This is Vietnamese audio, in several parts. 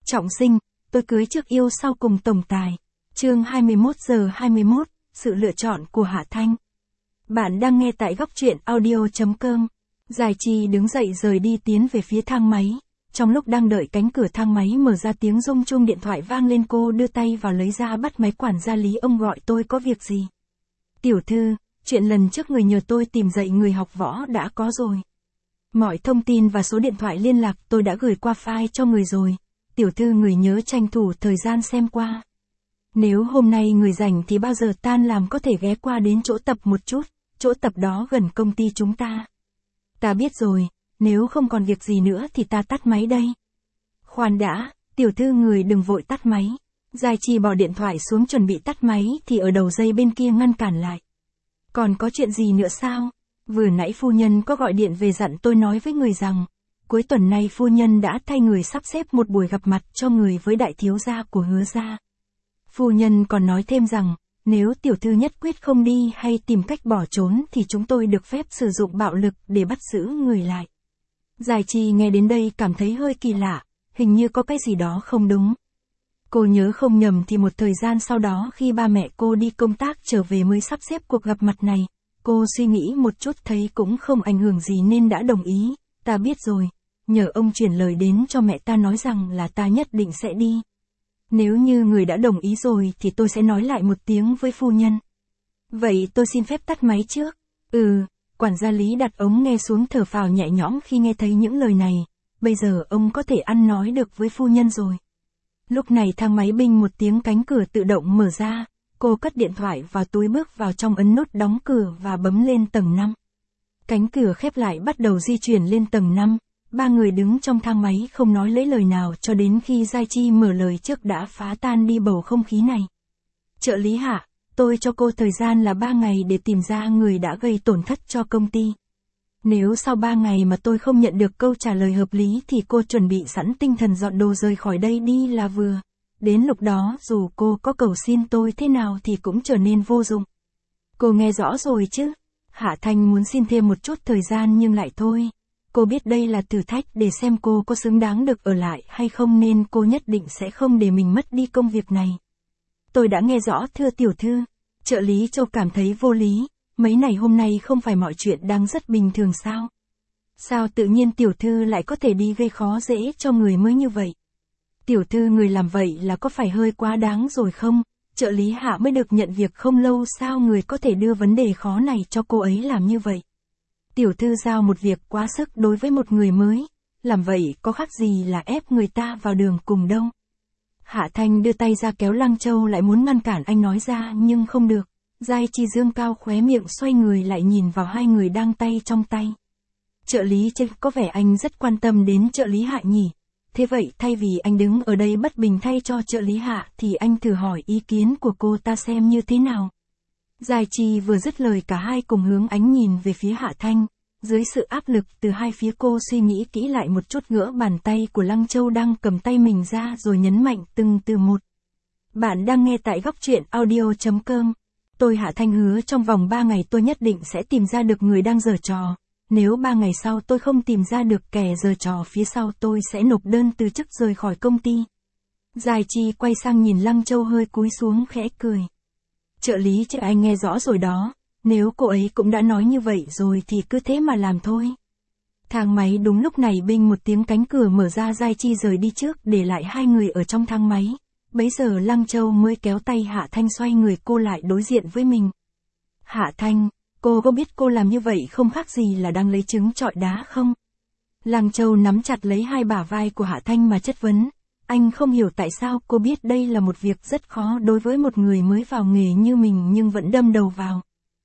Trọng sinh, tôi cưới trước yêu sau cùng tổng tài. Chương 21:21, sự lựa chọn của Hạ Thanh. Bạn đang nghe tại góc truyện audio.com. Giải Trì đứng dậy rời đi tiến về phía thang máy. Trong lúc đang đợi cánh cửa thang máy mở ra tiếng rung chuông điện thoại vang lên, cô đưa tay vào lấy ra bắt máy. Quản gia Lý, ông gọi tôi có việc gì? Tiểu thư, chuyện lần trước người nhờ tôi tìm dạy người học võ đã có rồi. Mọi thông tin và số điện thoại liên lạc tôi đã gửi qua file cho người rồi. Tiểu thư, người nhớ tranh thủ thời gian xem qua. Nếu hôm nay người rảnh thì bao giờ tan làm có thể ghé qua đến chỗ tập một chút, chỗ tập đó gần công ty chúng ta. Ta biết rồi, nếu không còn việc gì nữa thì ta tắt máy đây. Khoan đã, tiểu thư, người đừng vội tắt máy. Giải Trì bỏ điện thoại xuống chuẩn bị tắt máy thì ở đầu dây bên kia ngăn cản lại. Còn có chuyện gì nữa sao? Vừa nãy phu nhân có gọi điện về dặn tôi nói với người rằng, cuối tuần này phu nhân đã thay người sắp xếp một buổi gặp mặt cho người với đại thiếu gia của Hứa gia. Phu nhân còn nói thêm rằng, nếu tiểu thư nhất quyết không đi hay tìm cách bỏ trốn thì chúng tôi được phép sử dụng bạo lực để bắt giữ người lại. Giải Trì nghe đến đây cảm thấy hơi kỳ lạ, hình như có cái gì đó không đúng. Cô nhớ không nhầm thì một thời gian sau đó khi ba mẹ cô đi công tác trở về mới sắp xếp cuộc gặp mặt này. Cô suy nghĩ một chút thấy cũng không ảnh hưởng gì nên đã đồng ý. Ta biết rồi, nhờ ông chuyển lời đến cho mẹ ta nói rằng là ta nhất định sẽ đi. Nếu như người đã đồng ý rồi thì tôi sẽ nói lại một tiếng với phu nhân. Vậy tôi xin phép tắt máy trước. Quản gia Lý đặt ống nghe xuống thở phào nhẹ nhõm khi nghe thấy những lời này. Bây giờ ông có thể ăn nói được với phu nhân rồi. Lúc này thang máy binh một tiếng, cánh cửa tự động mở ra. Cô cất điện thoại vào túi, bước vào trong, ấn nút đóng cửa và bấm lên tầng 5. Cánh cửa khép lại, bắt đầu di chuyển lên tầng 5. Ba người đứng trong thang máy không nói lấy lời nào cho đến khi Giải Trì mở lời trước đã phá tan đi bầu không khí này. Trợ lý Hạ, tôi cho cô thời gian là 3 ngày để tìm ra người đã gây tổn thất cho công ty. Nếu sau 3 ngày mà tôi không nhận được câu trả lời hợp lý thì cô chuẩn bị sẵn tinh thần dọn đồ rời khỏi đây đi là vừa. Đến lúc đó dù cô có cầu xin tôi thế nào thì cũng trở nên vô dụng. Cô nghe rõ rồi chứ? Hạ Thanh muốn xin thêm một chút thời gian nhưng lại thôi. Cô biết đây là thử thách để xem cô có xứng đáng được ở lại hay không nên cô nhất định sẽ không để mình mất đi công việc này. Tôi đã nghe rõ thưa tiểu thư. Trợ lý Châu cảm thấy vô lý. Mấy ngày hôm nay không phải mọi chuyện đang rất bình thường sao? Sao tự nhiên tiểu thư lại có thể đi gây khó dễ cho người mới như vậy? Tiểu thư, người làm vậy là có phải hơi quá đáng rồi không? Trợ lý Hạ mới được nhận việc không lâu, sao người có thể đưa vấn đề khó này cho cô ấy làm như vậy? Tiểu thư giao một việc quá sức đối với một người mới, làm vậy có khác gì là ép người ta vào đường cùng đâu. Hạ Thanh đưa tay ra kéo Lăng Châu lại muốn ngăn cản anh nói ra nhưng không được. Giải Trì dương cao khóe miệng, xoay người lại nhìn vào hai người đang tay trong tay. Trợ lý Châu, có vẻ anh rất quan tâm đến trợ lý Hạ nhỉ? Thế vậy thay vì anh đứng ở đây bất bình thay cho trợ lý Hạ thì anh thử hỏi ý kiến của cô ta xem như thế nào. Giải Trì vừa dứt lời cả hai cùng hướng ánh nhìn về phía Hạ Thanh. Dưới sự áp lực từ hai phía, cô suy nghĩ kỹ lại một chút, gỡ bàn tay của Lăng Châu đang cầm tay mình ra rồi nhấn mạnh từng từ một. Bạn đang nghe tại góc truyện audio.com. Tôi Hạ Thanh hứa trong vòng 3 ngày tôi nhất định sẽ tìm ra được người đang giở trò. Nếu 3 ngày sau tôi không tìm ra được kẻ giở trò phía sau, tôi sẽ nộp đơn từ chức rời khỏi công ty. Giải Trì quay sang nhìn Lăng Châu hơi cúi xuống khẽ cười. Trợ lý Châu, anh nghe rõ rồi đó. Nếu cô ấy cũng đã nói như vậy rồi thì cứ thế mà làm thôi. Thang máy đúng lúc này binh một tiếng, cánh cửa mở ra, Giải Trì rời đi trước để lại hai người ở trong thang máy. Bấy giờ Lăng Châu mới kéo tay Hạ Thanh xoay người cô lại đối diện với mình. Hạ Thanh, cô có biết cô làm như vậy không khác gì là đang lấy trứng trọi đá không? Lăng Châu nắm chặt lấy hai bả vai của Hạ Thanh mà chất vấn. Anh không hiểu tại sao cô biết đây là một việc rất khó đối với một người mới vào nghề như mình nhưng vẫn đâm đầu vào.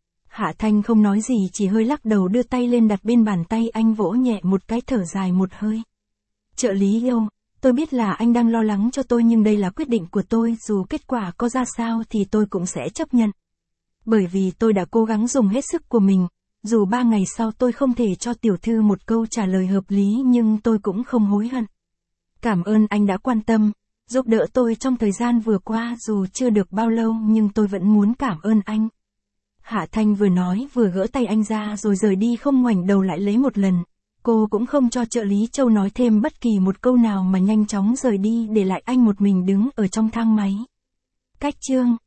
Hạ Thanh không nói gì, chỉ hơi lắc đầu, đưa tay lên đặt bên bàn tay anh, vỗ nhẹ một cái, thở dài một hơi. Trợ lý yêu, tôi biết là anh đang lo lắng cho tôi nhưng đây là quyết định của tôi, dù kết quả có ra sao thì tôi cũng sẽ chấp nhận. Bởi vì tôi đã cố gắng dùng hết sức của mình, dù 3 ngày sau tôi không thể cho tiểu thư một câu trả lời hợp lý nhưng tôi cũng không hối hận. Cảm ơn anh đã quan tâm, giúp đỡ tôi trong thời gian vừa qua, dù chưa được bao lâu nhưng tôi vẫn muốn cảm ơn anh. Hạ Thanh vừa nói vừa gỡ tay anh ra rồi rời đi, không ngoảnh đầu lại lấy một lần. Cô cũng không cho trợ lý Châu nói thêm bất kỳ một câu nào mà nhanh chóng rời đi để lại anh một mình đứng ở trong thang máy. Cách chương